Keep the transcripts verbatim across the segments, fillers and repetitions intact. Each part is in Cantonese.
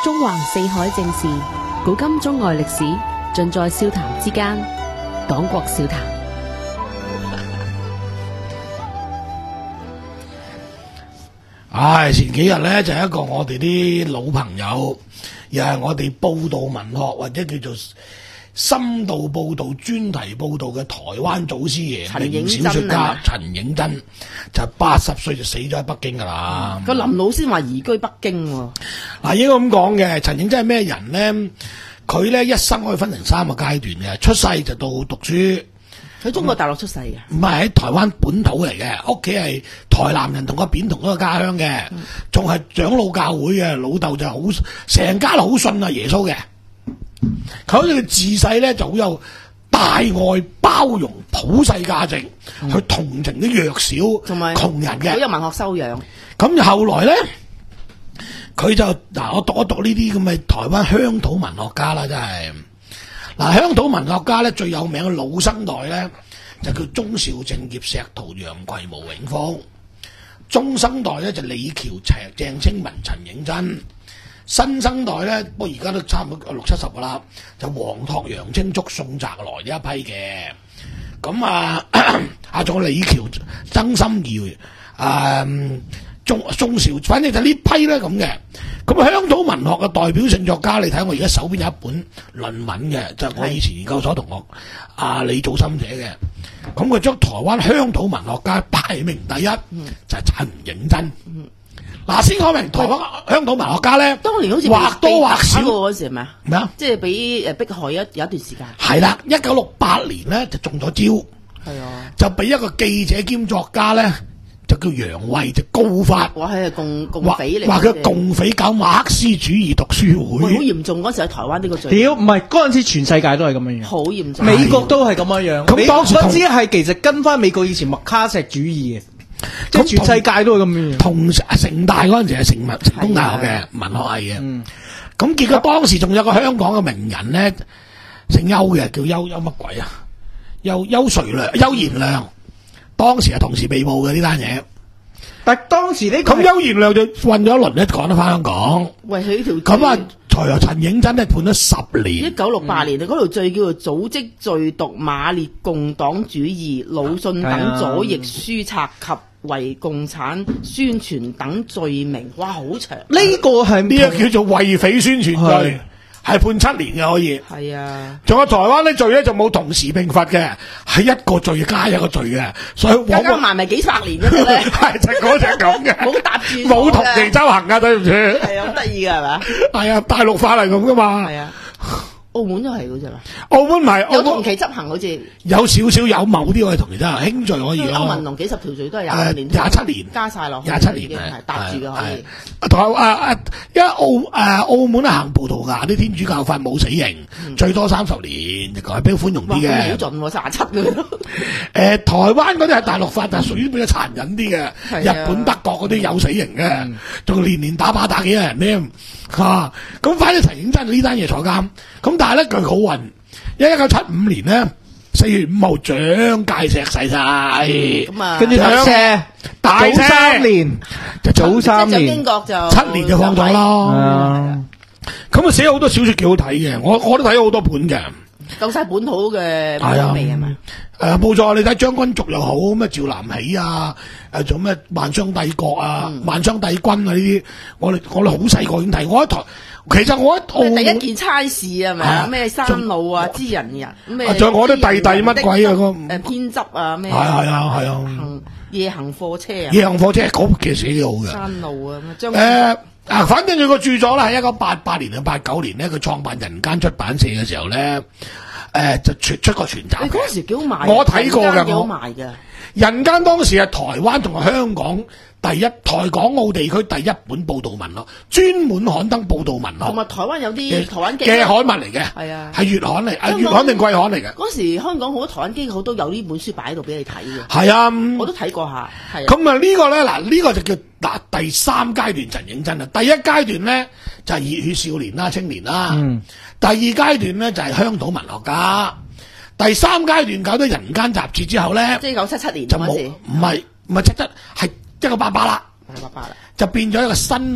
中橫四海正事，古今中外歷史，盡在笑談之間。講國笑談。 唉，前幾日咧就係一個我哋啲老朋友，又係我哋報道文學或者叫做深度報道、專題報道嘅台灣祖師爺，名小說家陳映真，就八十歲就死咗喺北京噶啦。 個、嗯、林老先話移居北京喎。 嗱，應該咁講嘅，陳映真係咩人咧？佢咧一生可以分成三個階段嘅，出世就到讀書。 喺中國大陸出世嘅， 唔係喺台灣本土嚟嘅，屋企係台南人，同個扁同一個家鄉嘅，仲係長老教會嘅，老豆就好成家好信啊耶穌嘅。佢好似佢自細咧就好有大愛包容普世價值，嗯、去同情啲弱小同埋窮人嘅， 好有文學修養。 咁就後來咧，佢就嗱我讀一讀呢啲咁嘅台灣鄉土文學家啦，真係。嗱，鄉土文學家咧最有名嘅老生代咧就叫鍾肇政、葉石濤、楊逵、毛永豐；中生代咧就李喬、鄭清文、陳映真；新生代咧不過而家都差唔多六七十噶啦，就黃拓、楊青竹、宋澤來呢一批嘅。咁啊，啊仲有李喬、曾心怡、啊鍾鍾肇，反正就呢批咧咁嘅。咁鄉土文學嘅代表性作家，你睇我而家手邊有一本論文嘅，就係、是、我以前研究所同學阿李祖森寫嘅。咁佢將台灣鄉土文學家排名第一，嗯、就係陳映真。嗱、嗯，先講明台灣鄉土文學家咧， 當年好似或多或少嗰時係咪啊？ 咩啊？ 即係俾誒迫害一有一段時間。 係啦，一九六八年咧就中咗招，係啊，就俾一個記者兼作家咧。就叫楊惠就告發， 話係共共匪嚟， 話佢共匪搞馬克思主義讀書會， 好嚴重。嗰時喺台灣呢個罪， 屌唔係嗰陣時全世界都係咁樣樣， 好嚴重。 美國都係咁樣樣。 咁當時嗰陣係其實跟翻美國以前麥卡錫主義嘅，即係全世界都係咁樣樣。 同成大嗰陣時係成文成功大學嘅文學系嘅，咁、嗯、結果當時仲有個香港嘅名人咧，姓邱嘅，叫邱邱乜鬼啊？邱邱垂良、邱賢良。當時係同時被捕嘅呢單嘢， 但係當時呢咁邱賢良就混咗一輪咧，趕得翻香港。 喂，佢條咁啊，才由陳映真咧判咗十年。 一九六八年，嗰條罪叫做組織罪讀馬列共黨主義、魯迅等左翼書冊及為共產宣傳等罪名。哇，好長！ 呢、這個係呢個叫做為匪宣傳罪。係判七年嘅可以， 係啊，仲有台灣呢罪咧就冇同時並罰嘅，係一個罪加一個罪嘅，所以加加埋埋幾百年嘅咧， 係就嗰隻咁嘅， 冇搭住， 冇同期執行啊，對唔住， 係啊，好得意嘅係嘛， 係啊，大陸法係咁噶嘛， 係啊。澳門都係嗰隻嘛？ 澳門唔係有同期執行，好似有少少有某啲可以同期執行，輕罪可以咯。 歐文龍幾十條罪都係廿年， 廿七年加晒落去， 廿七年係搭住嘅可以。 台啊啊，因為澳誒澳門行葡萄牙啲天主教法冇死刑，嗯、最多三十年，改比較寬容啲嘅。 好盡喎，三十七嘅。 誒，台灣嗰啲係大陸法，但係屬於比較殘忍啲嘅。日本、德國嗰啲有死刑嘅，仲、嗯、年年打靶打幾多人添嚇。咁反正陳映真呢單嘢坐監，咁但係咧佢好運。因為一九七五年咧，四月五號蔣介石逝世，咁啊，跟住大赦，大赦三年，就早三年， 英國就七年就放咗啦。咁啊，寫好多小說幾好睇嘅，我我都睇咗好多本嘅， 夠晒本土嘅風味係咪？ 誒，冇錯，你睇將軍族又好，咩趙南喜啊，誒，仲咩萬商帝國啊，萬商帝君啊呢啲，我哋我哋好細個已經睇，我一台。其實我一第一件差事係咪啊？咩山路啊、知人人咩？ 仲有我啲弟弟乜鬼啊？個誒編輯啊咩？ 係係啊係啊！ 行夜行貨車啊！ 夜行貨車嗰其實寫幾好嘅。 山路啊咁誒啊！反正佢個著作啦，喺一九八八年啊八九年咧，佢創辦人間出版社嘅時候咧，誒就出出過全集。 你嗰時幾好賣， 我睇過㗎， 幾好賣嘅。 人間當時係台灣同埋香港第一台港澳地區第一本報道文學，專門刊登報道文學。同埋台灣有啲台灣嘅刊物嚟嘅，係啊，係月刊嚟，啊月刊定季刊嚟嘅。 嗰時香港好多台灣機構都有呢本書擺喺度俾你睇嘅。 係啊， 我都睇過下。係。 咁啊呢個咧嗱呢個就叫嗱第三階段陳映真啊，第一階段咧就係熱血少年啦、青年啦，嗯，第二階段咧就係鄉土文學家。第三階段搞到人間雜誌之後咧， 即係九七七年就冇，唔係唔係七七係一個八八啦， 八八啦， 就變咗一個新聞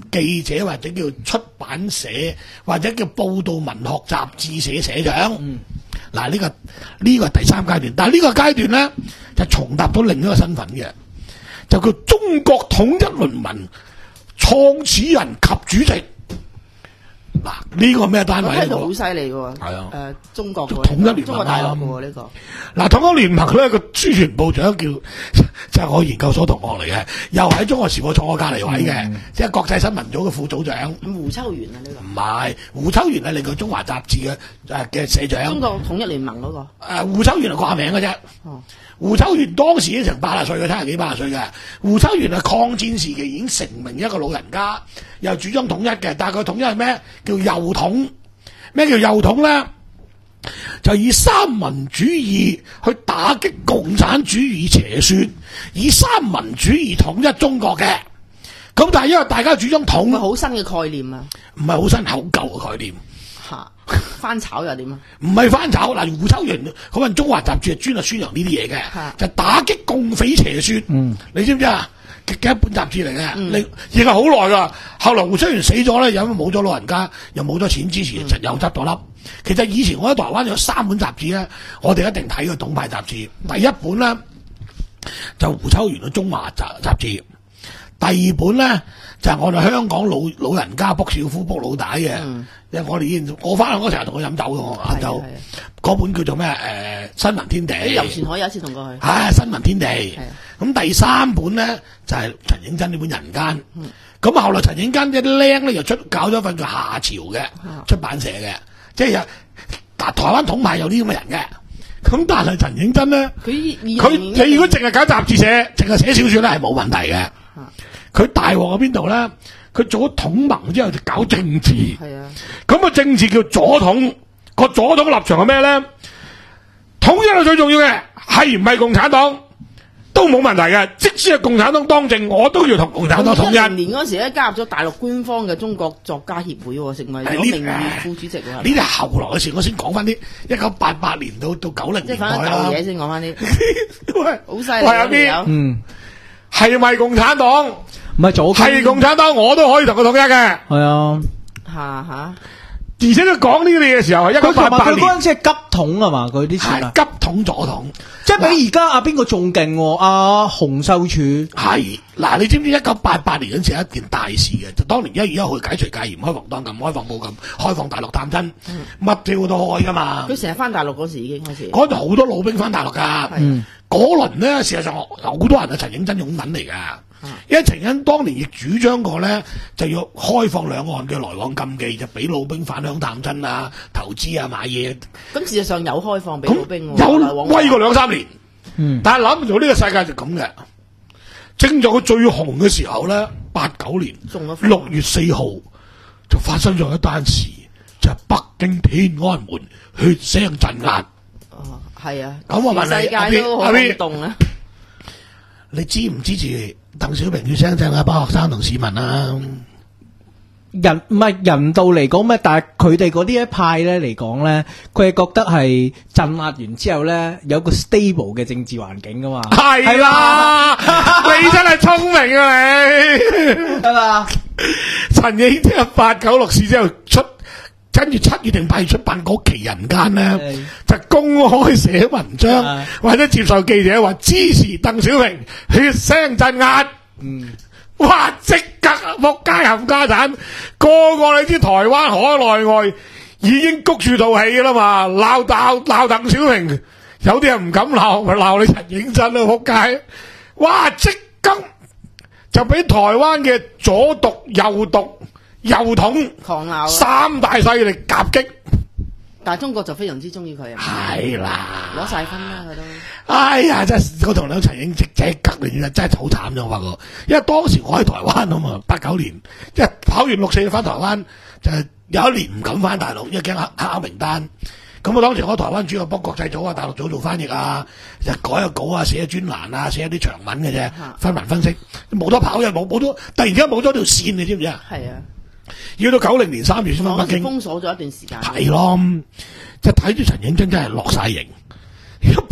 記者或者叫出版社或者叫報道文學雜誌社社長。嗱、嗯，呢、這個呢、這個係第三階段，但係呢個階段咧就重踏到另一個身份嘅，就叫中國統一聯盟創始人及主席。嗱，呢個咩單位嚟？ 呢個好犀利喎！ 係啊， 誒，中國統一聯盟中國大陸嘅喎呢個。 嗱，統一聯盟咧個宣傳部長叫就係我研究所同學嚟嘅，又喺中國時報坐我隔離位嘅，嗯、即係國際新聞組嘅副組長。 胡秋原啊呢、這個。 唔係，胡秋原係另外中華雜誌嘅誒嘅社長。 中國統一聯盟嗰、那個。誒、 呃，胡秋原係掛名嘅啫。 哦。胡秋原當時已經成八十歲嘅，七十幾八十歲嘅。胡秋原係抗戰時期已經成名一個老人家，又主張統一嘅，但係佢統一係咩？叫右統。咩叫右統咧？就以三民主義去打擊共產主義邪說，以三民主義統一中國嘅。咁但係因為大家主張統， 係好新嘅概念啊！ 唔係好新，好舊嘅概念。 嚇，翻炒又點啊？ 唔係翻炒，嗱，胡秋原嗰份《中華雜誌》係專係宣揚呢啲嘢嘅，就打擊共匪邪說。嗯，你知唔知啊？嘅一本雜誌嚟嘅，嗯、你亦係好耐噶。後來胡秋原死咗咧，有冇冇咗老人家，又冇咗錢支持，就又執咗笠。其實以前我喺台灣有三本雜誌咧，我哋一定睇嘅統派雜誌。第一本咧就胡秋原嘅《中華雜雜誌》，第二本咧就係、是、我哋香港老老人家卜小夫卜老大嘅。嗯因為我哋以前我翻去嗰時候同佢飲酒嘅，我晏晝嗰本叫做咩？誒、呃，新聞天地。喺遊船海有一次同過去。係、啊、新聞天地。咁第三本咧就係、是、陳映真呢本《人間》。咁、嗯、後來陳映真啲僆咧又出搞咗份叫《夏朝》嘅出版社嘅，即係有台灣統派有啲咁嘅人嘅。咁但係陳映真咧，佢佢你如果淨係搞雜誌社，淨係寫小說咧係冇問題嘅。佢、啊、大鑊喺邊度咧？佢做咗統盟之後就搞政治，係啊，咁啊政治叫左統，個左統立場係咩咧？統一係最重要嘅，係唔係共產黨都冇問題嘅，即使係共產黨當政，我都要同共產黨統一。一零年嗰時咧加入咗大陸官方嘅中國作家協會，成為咗名譽副主席。呢啲係後來嘅事，我先講翻啲一九八八年到到九零年代啦。即係翻舊嘢先講翻啲，喂，好犀利啊！啲嗯，係咪共產黨？唔係左，係共產黨，我都可以同佢統一嘅。係啊，吓吓，而且佢講呢啲嘢嘅時候係一九八八年，佢嗰陣時係急統啊嘛，佢啲詞係急統左統，即係比而家阿邊個仲勁？阿洪秀柱係嗱，你知唔知一九八八年嗰陣時係一件大事嘅？就當年一月一號解除戒嚴，開防黨禁，開放報禁，開放大陸探親，乜嘢都開噶嘛。佢成日翻大陸嗰時已經開始，嗰度好多老兵翻大陸噶。嗰輪咧，事實上好多人係陳映真擁躉嚟噶。因為陳映真當年亦主張過咧，就要開放兩岸嘅來往禁忌，就俾老兵返鄉探親啊、投資啊、買嘢。咁事實上有開放俾老兵，有威過兩三年。嗯，但係諗唔到呢個世界就咁嘅。正在佢最紅嘅時候咧，八九年六月四號就發生咗一單事，就係、是、北京天安門血腥鎮壓。哦，係啊。咁我問你，世界都好轟動啊！你支唔支持鄧小平血腥鎮壓班學生同市民啊？人唔係人道嚟講咩？但係佢哋嗰啲一派咧嚟講咧，佢係覺得係鎮壓完之後咧，有個 stable 嘅政治環境噶嘛。係啦，你真係聰明啊你，係嘛？陳映真八九六事之後出，跟住七月定八月出版嗰期《人間》咧，就公開寫文章或者接受記者話支持鄧小平血腥鎮壓。嗯。哇！即刻仆街冚家產，個個你知台灣海內外已經谷住套戲啦嘛，鬧鬧鬧鄧小平，有啲人唔敢鬧，咪鬧你陳映真啊仆街！哇！即刻就俾台灣嘅左獨、右獨、右統狂鬧，三大勢力夾擊。但係中國就非常之中意佢啊！係啦，攞晒分啦佢都。哎呀，真係我同兩陳映即即刻嚟，真係好慘啫！我發覺，因為當時我喺台灣啊嘛，八九年，即係跑完六四翻台灣，就係有一年唔敢翻大陸，因為驚黑黑口名單。咁我當時我喺台灣主要幫國際組啊、大陸組做翻譯啊，就改下稿啊、寫專欄啊、寫一啲長文嘅啫，分文分析，冇得跑嘅，冇冇咗，突然間冇咗條線，你知唔知啊？係啊。要到九零年三月先翻北京，封鎖咗一段時間。係咯，即係睇住陳映真真係落晒型，俾人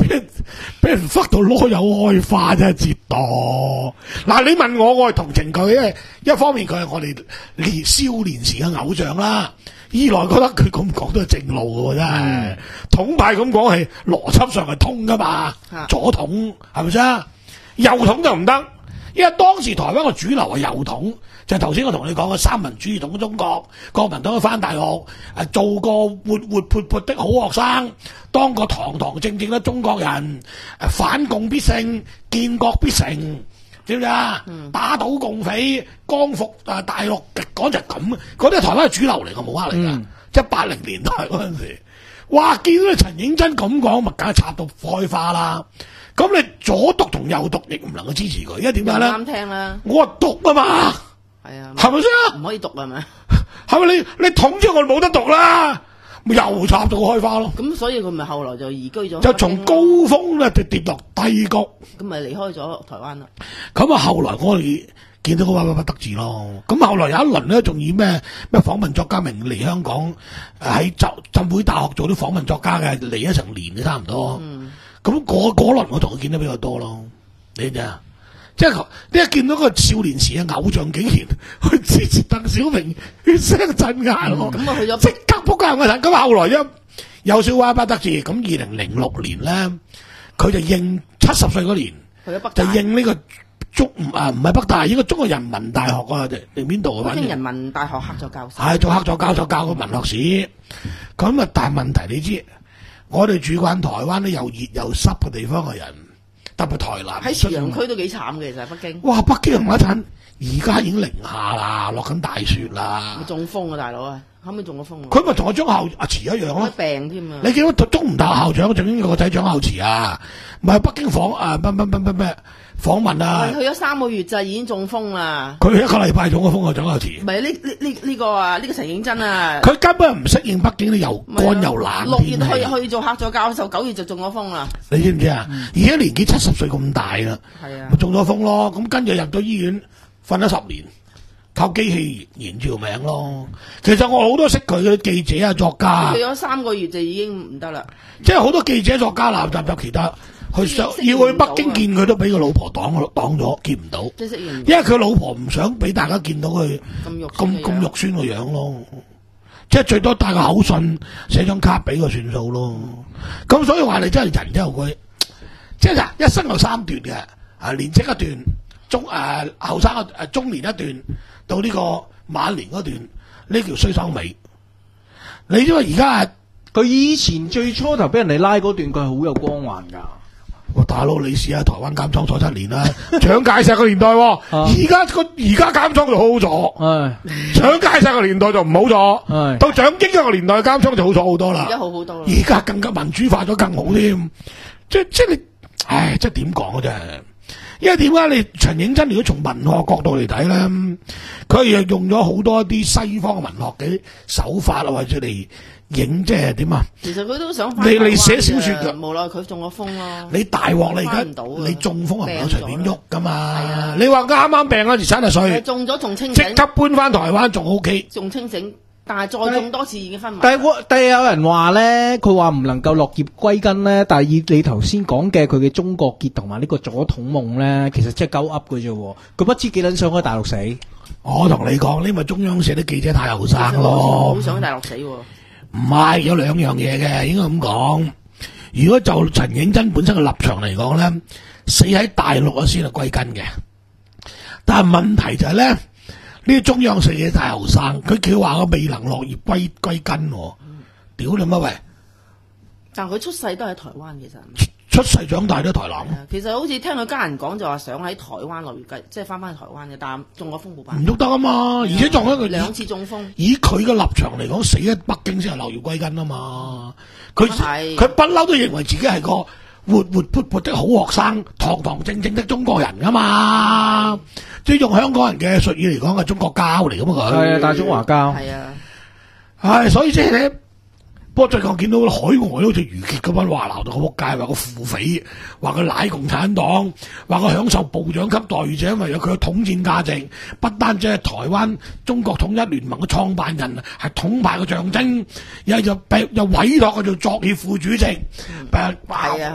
俾人忽到攞有開花真係折墮。嗱，你問我，我係同情佢，因為一方面佢係我哋年少年時嘅偶像啦，二來覺得佢咁講都係正路嘅，真係統派咁講係邏輯上係通噶嘛，左統係咪先？右統就唔得，因為當時台灣嘅主流係右統，就係頭先我同你講嘅三民主義統中國，國民黨去翻大學，誒做個活活潑潑的好學生，當個堂堂正正嘅中國人，誒反共必勝，建國必成，知唔知啊？嗯、打倒共匪，光復誒大陸，講就係咁，嗰啲係台灣嘅主流嚟嘅，冇呃嚟㗎，即係八零年代嗰陣時，哇！見到你陳映真咁講，咪梗係插到開花啦。咁你左獨同右獨亦唔能夠支持佢，因為點解咧？ 啱聽啦， 我話獨啊嘛， 係啊， 係咪先？ 唔可以獨係咪？ 係咪你你統咗我冇得獨啦？咪又插到開花咯。 咁所以佢咪後來就移居咗， 就從高峰咧就跌落低谷， 咁咪離開咗台灣啦。 咁啊，後來我哋見到個屈屈不得志咯。咁後來有一輪咧，仲以咩咩訪問作家名嚟香港，喺浸浸會大學做啲訪問作家嘅，嚟一成年嘅差唔多。嗯咁嗰嗰輪我同佢見得比較多咯，你知啊？即係你一見到個少年時嘅偶像，竟然去支持鄧小平，血聲震眼喎！ 咁啊去咗即刻撲街我睇。咁後來一有少屈不得志，咁二零零六年咧，佢就應七十歲嗰年， 去咗北就應呢個中啊唔係北大，應該中國人民大學啊定邊度啊？ 北京人民大學客座教授， 係做客座教授教個文學史。咁啊，但係問題你知。我哋住慣台灣啲又熱又濕嘅地方嘅人，特別台南喺朝陽區都幾慘嘅，其實北京。 哇！北京同一陣，而家已經零下啦，落緊大雪啦。 咪中風啊，大佬啊，後尾中咗風。 佢咪同我張孝阿慈一樣咯。 病添啊！ 你見到中唔大校長仲應該個仔張孝慈啊？唔係北京訪啊乜乜乜乜乜訪問啊？ 去咗三個月就已經中風啦。 佢一個禮拜中咗風啊，張孝慈。 唔係呢呢呢呢個啊，呢、呢個陳映真啊。 佢根本唔適應北京啲又乾又冷。 六月去去做客座教授，九月就中咗風啦。 你知唔知啊？而家、嗯、年紀七十歲咁大啦， 係啊， 咪中咗風咯。咁跟住入到醫院瞓咗十年，靠機器延條命咯。其實我好多識佢嘅記者啊、作家。去咗三個月就已經唔得啦。 即係好多記者作家南集集其他。去想要去北京見佢都俾個老婆擋擋咗，見唔到。因為佢老婆唔想俾大家見到佢咁咁肉酸個樣咯。即係最多帶個口信，寫張卡俾佢算數咯。咁所以話你真係人真係佢，即係嗱，一生有三段嘅，啊年青一段，中誒後生誒中年一段，到呢個晚年嗰段，呢條衰收尾。你因為而家佢以前最初頭俾人哋拉嗰段，佢係好有光環㗎。 我大佬，你試下台灣監倉坐七年啦，蔣介石個年代，而家個而家監倉就好好坐，蔣介石個年代就唔好坐，到蔣經國個年代監倉就好坐好多啦， 而家好好多啦， 而家更加民主化咗，更好添，即即你，唉，即係點講啊？真係，因為點解你陳映真如果從文學角度嚟睇咧，佢又用咗好多啲西方嘅文學嘅手法啊，或者嚟。影即係點啊？ 其實佢都想翻你你寫小說嘅， 無奈佢中咗風咯。 你大鑊你而家你中風係唔能隨便喐噶嘛？你話啱啱病嗰時七十歲， 中咗仲清醒， 即刻搬翻台灣仲 O K， 仲清醒，但係再中多次已經昏迷。 但係但係有人話咧，佢話唔能夠落葉歸根咧。但係以你頭先講嘅佢嘅中國結同埋呢個左統夢咧，其實即係鳩噏嘅啫。佢不知幾撚想喺大陸死。 我同你講，呢咪中央社啲記者太後生咯， 好想喺大陸死。 唔係，有兩樣嘢嘅，應該咁講。如果就陳映真本身嘅立場嚟講咧，死喺大陸啊先係歸根嘅。但係問題就係咧，呢啲中央社嘢太後生，佢佢話我未能落葉歸歸根，嗯、屌你乜喂！ 但佢出世都喺台灣，其實出世長大都喺台南。 其實好似聽佢家人講，就話想喺台灣落葉歸，即係翻翻去台灣嘅，但中咗風冇辦法。 唔喐得啊嘛，而且撞一個兩次中風。 以佢嘅立場嚟講，死喺北京先係落葉歸根啊嘛。佢佢不嬲都認為自己係個活活潑潑的好學生，堂堂正正的中國人噶嘛。即係用香港人嘅術語嚟講，係中國膠嚟噶嘛佢。 係啊，大中華膠。 係啊， 係所以即係咧。不過最近見到海外好似余傑咁樣話鬧到個仆街，話個腹匪，話佢奶共產黨，話佢享受部長級待遇，就因為有佢嘅統戰價值，不單止係台灣中國統一聯盟嘅創辦人，係統派嘅象徵，又又又委託佢做作協副主席，係、嗯、啊，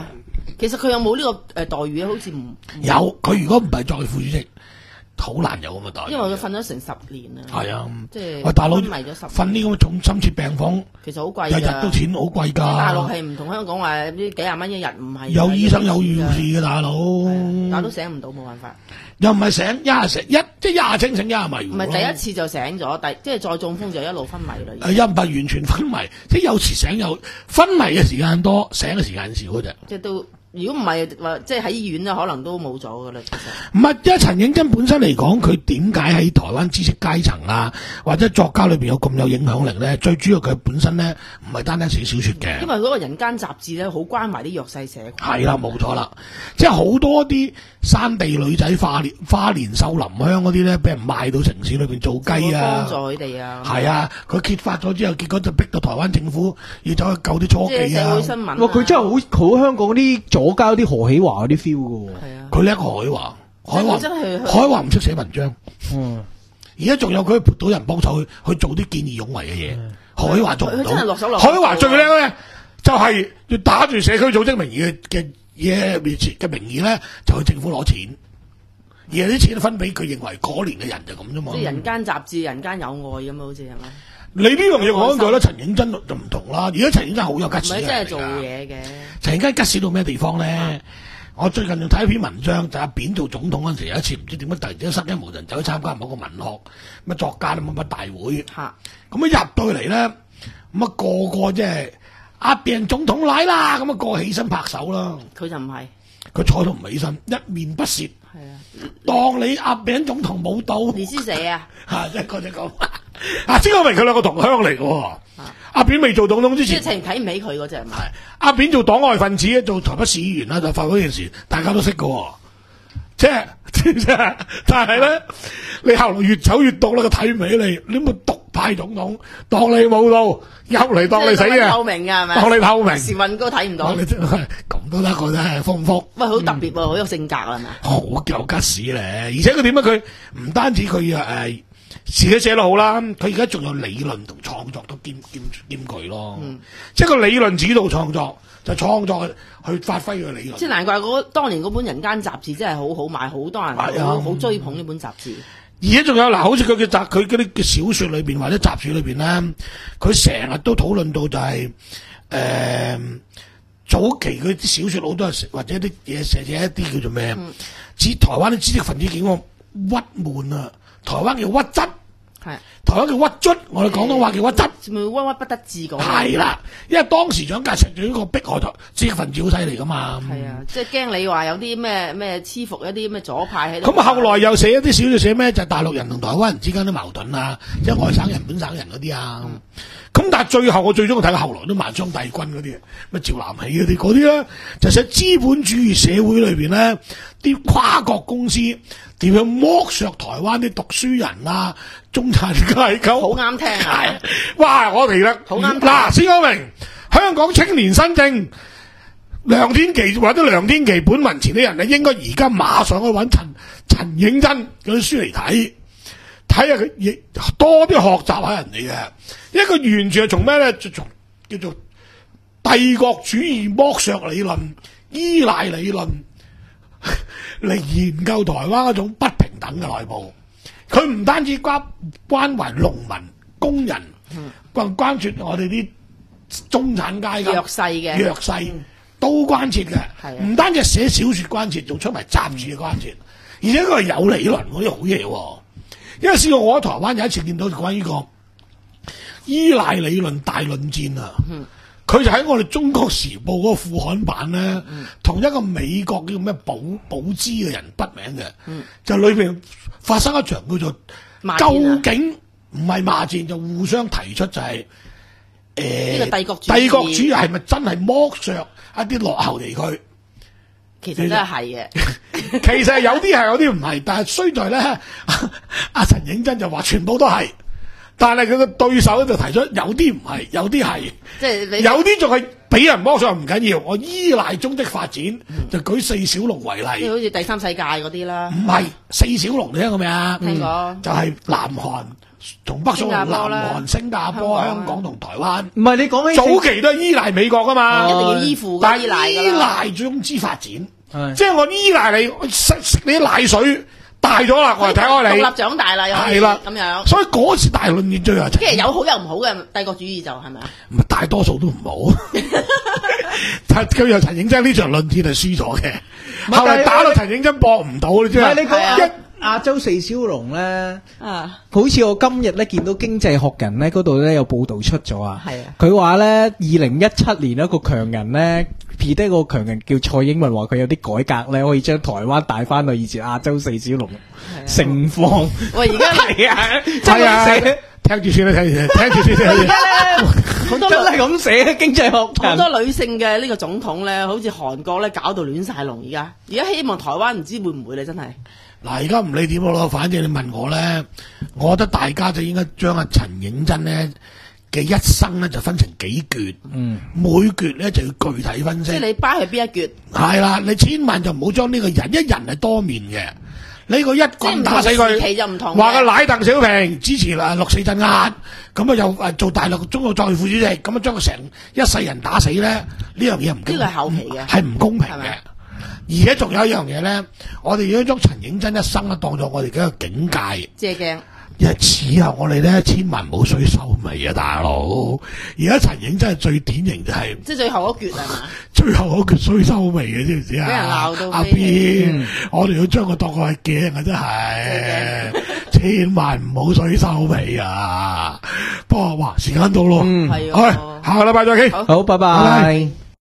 其實佢有冇呢個誒待遇咧？好似唔有，佢如果唔係作為副主席，好難有咁嘅待遇。 因為佢瞓咗成十年啦。 係啊， 即係喂大佬昏迷咗十瞓呢咁嘅重深切病房， 其實好貴日㗎。 日都錢好貴㗎。 大陸係唔同香港話啲幾廿蚊一日，唔係有醫生有護士嘅大佬， 但都醒唔到，冇辦法。 又唔係醒一係醒一即係一係清醒一係迷糊咯。 唔係第一次就醒咗，第即係再中風就一路昏迷啦。 誒，又唔係完全昏迷，即係有時醒有昏迷嘅時間多，醒嘅時間少嗰隻。 即係都如果唔係話，即係喺醫院咧，可能都冇咗噶啦。其實唔係，因為陳映真本身嚟講，佢點解喺台灣知識階層啊，或者作家裏邊有咁有影響力咧？最主要佢本身咧唔係單單寫小説嘅， 因為嗰個人間雜誌咧，好關懷啲弱勢社群。 係啦，冇錯啦，即係好多啲山地女仔花蓮花蓮秀林鄉嗰啲咧，俾人賣到城市裏邊做雞啊， 幫助佢哋啊。 係啊，佢揭發咗之後，結果就逼到台灣政府要走去救啲初即係記啊社會。新聞啊。 哇！佢真係好好香港嗰啲左膠啲何喜華嗰啲 feel 嘅喎。 係啊。 佢叻過海華，海華真係海華唔識寫文章。 嗯， 而家仲有佢撥到人幫手去去做啲見義勇為嘅嘢，海華做唔佢真係落手到。 落腳海華最叻咧，就係要打住社區組織名義嘅嘅嘢面前嘅名義咧，就去政府攞錢，而係啲錢分俾佢認為可憐嘅人就咁啫嘛。 即係人間雜誌、人間有愛咁啊，好似係咪？ 你呢樣嘢講句咧，陳映真就唔同啦。而家陳映真好有吉唔係士嘅真係做人嚟㗎。 嘢嘅。 陳映真吉士到咩地方咧？我最近仲睇一篇文章，就阿扁做總統嗰陣時，有一次唔知點解突然之間失驚無神走去參加某個文學乜作家乜乜大會。 嚇！ 咁一入到嚟咧，咁啊個個即係阿扁總統嚟啦，咁啊個個起身拍手啦。 佢就唔係。 佢坐到唔起身，一面不屑， 係啊。 當你阿扁總統冇到， 你知誰啊？ 嚇即係嗰隻咁。啊，先講明佢兩個同鄉嚟嘅喎。阿扁未做總統之即係前， 情睇唔起佢嗰只係咪？ 係阿扁做黨外分子，做台北市議員啦，就發嗰件事，大家都識嘅喎。即係即係，但係咧，你後來越走越毒啦，佢睇唔起你，你咪獨派總統，當你冇到，入嚟當你死嘅， 透明㗎係咪？ 當你透明， 時運高睇唔到。 當你真係咁都得，佢真係豐富。 喂，好特別喎，好有性格啊係咪？ 好有吉士咧，而且佢點解佢唔單止佢誒自己寫得好啦，佢而家仲有理論同創作都兼兼兼具咯。 嗯即係個理論指導創作，就創作去發揮佢嘅理論。 即係難怪嗰當年嗰本《人間雜誌》真係好好賣，好多人係啊好好追捧呢本雜誌。 而且仲有嗱，好似佢嘅雜佢嗰啲嘅小説裏邊或者雜誌裏邊咧，佢成日都討論到就係、誒、早期佢啲小説好多係或者啲嘢寫寫一啲叫做咩？指、台灣啲知識分子叫我鬱悶啊，台灣叫鬱質。 係台灣叫鬱卒，我哋廣東話叫鬱質， 咪鬱鬱不得志講。 係啦，因為當時蔣介石對呢個迫害台知識分子好犀利噶嘛。 係啊，即係驚你話有啲咩咩黐服一啲咩左派喺度。 咁啊，後來又寫一啲小説寫咩？就係、大陸人同台灣人之間啲矛盾啊，即係外省人本省人嗰啲啊。咁、嗯、但係最後我最中意睇後來都萬昌帝君嗰啲，咩趙南喜嗰啲嗰啲咧，就寫資本主義社會裏邊咧啲跨國公司點樣剝削台灣啲讀書人啊、中產階級。 好啱聽啊！ 哇！我哋咧好啱聽嗱，先講明香港青年新政梁天琦或者梁天琦本民前啲人咧，應該而家馬上去揾陳陳映真嗰啲書嚟睇，睇下佢亦多啲學習下人哋嘅，因為佢完全係從咩咧？就從叫做帝國主義剝削理論、依賴理論嚟研究台灣嗰種不平等嘅內部。佢唔單止關關懷農民、工人，關關注我哋啲中產階級弱勢嘅弱勢都關切嘅。 係啊唔單止係寫小説關切，仲出埋雜誌嘅關切，而且佢係有理論嗰啲好嘢喎。因為試過我喺台灣有一次見到關於個依賴理論大論戰啊，佢、就喺我哋中國時報嗰個副刊版咧，同、一個美國叫咩保保茲嘅人筆名嘅，就裏邊發生一場叫做罵戰啊究竟唔係罵戰，就互相提出就係、誒、 呢個帝國主義帝國主義係咪真係剝削一啲落後地區？ 其實真係係嘅。 其實有啲係，有啲唔係，但係衰在咧，阿陳映真就話全部都係，但係佢個對手咧就提出有啲唔係，有啲係， 即係你有啲仲係俾人剝削唔緊要，我依賴中的發展，就舉四小龍為即係例， 好似第三世界嗰啲啦。 唔係四小龍你聽過未啊？ 聽過就係南韓、 從北宋、南新加坡啦韓、新加坡、 香港香港同台灣， 唔係你講起早期都係依賴美國噶嘛， 一定要依附但嘅依賴係依㗎啦。 賴總之發展， 係即係我依賴你我食食你啲奶水大咗啦，我就睇開你獨立長大啦，又可以係啦咁樣。 所以嗰次大論戰最後即係有好有唔好嘅帝國主義就係咪啊？ 唔係大多數都唔好，但佢又陳映真呢場論戰係輸咗嘅， 係後來但係打到陳映真搏唔到，你知唔係你講係啊一亞洲四小龍咧， 啊， 好似我今日咧見到經濟學人咧嗰度咧有報導出咗啊， 係啊佢話咧二零一七年一個強人咧，撇低個強人叫蔡英文話佢有啲改革咧，可以將台灣帶翻去以前亞洲四小龍盛況。 喂，而家係啊， 係真係啊咁寫， 聽住先啦，聽住先，聽住先，聽住先。 好多真係咁寫經濟學好人。 多女性嘅呢個總統咧，好似韓國咧搞到亂晒龍。而家而家希望台灣唔知會唔會咧，真係嗱，而家唔理點咯，反正你問我咧，我覺得大家就應該將阿陳映真咧嘅一生咧就分成幾橛， 嗯， 每橛咧就要具體分析。 即係你巴係邊一橛， 係啦，你千萬就唔好將呢個人，一人係多面嘅。呢個一棍打死即係唔同時期佢， 就唔同嘅話佢奶鄧小平支持誒六四鎮壓，咁啊又誒做大陸中國再副主席，咁啊將佢成一世人打死咧，呢樣嘢唔公呢個係後期嘅係唔公平嘅係咪。 而且仲有一樣嘢咧，我哋要將陳映真一生咧當作我哋嘅一個境界。 借鏡。 因為此後我哋咧千萬唔好衰收尾啊，大佬！而家陳映真係最典型就係、 即係最後嗰橛係嘛？ 最後嗰句衰收尾嘅，知唔知啊？ 俾人鬧到阿飛起 B，、 嗯我哋要將佢當個係鏡啊，真係千萬唔好衰收尾啊！不過哇，時間到咯， 嗯係喎好，下個禮拜再傾。 好好，拜拜拜拜。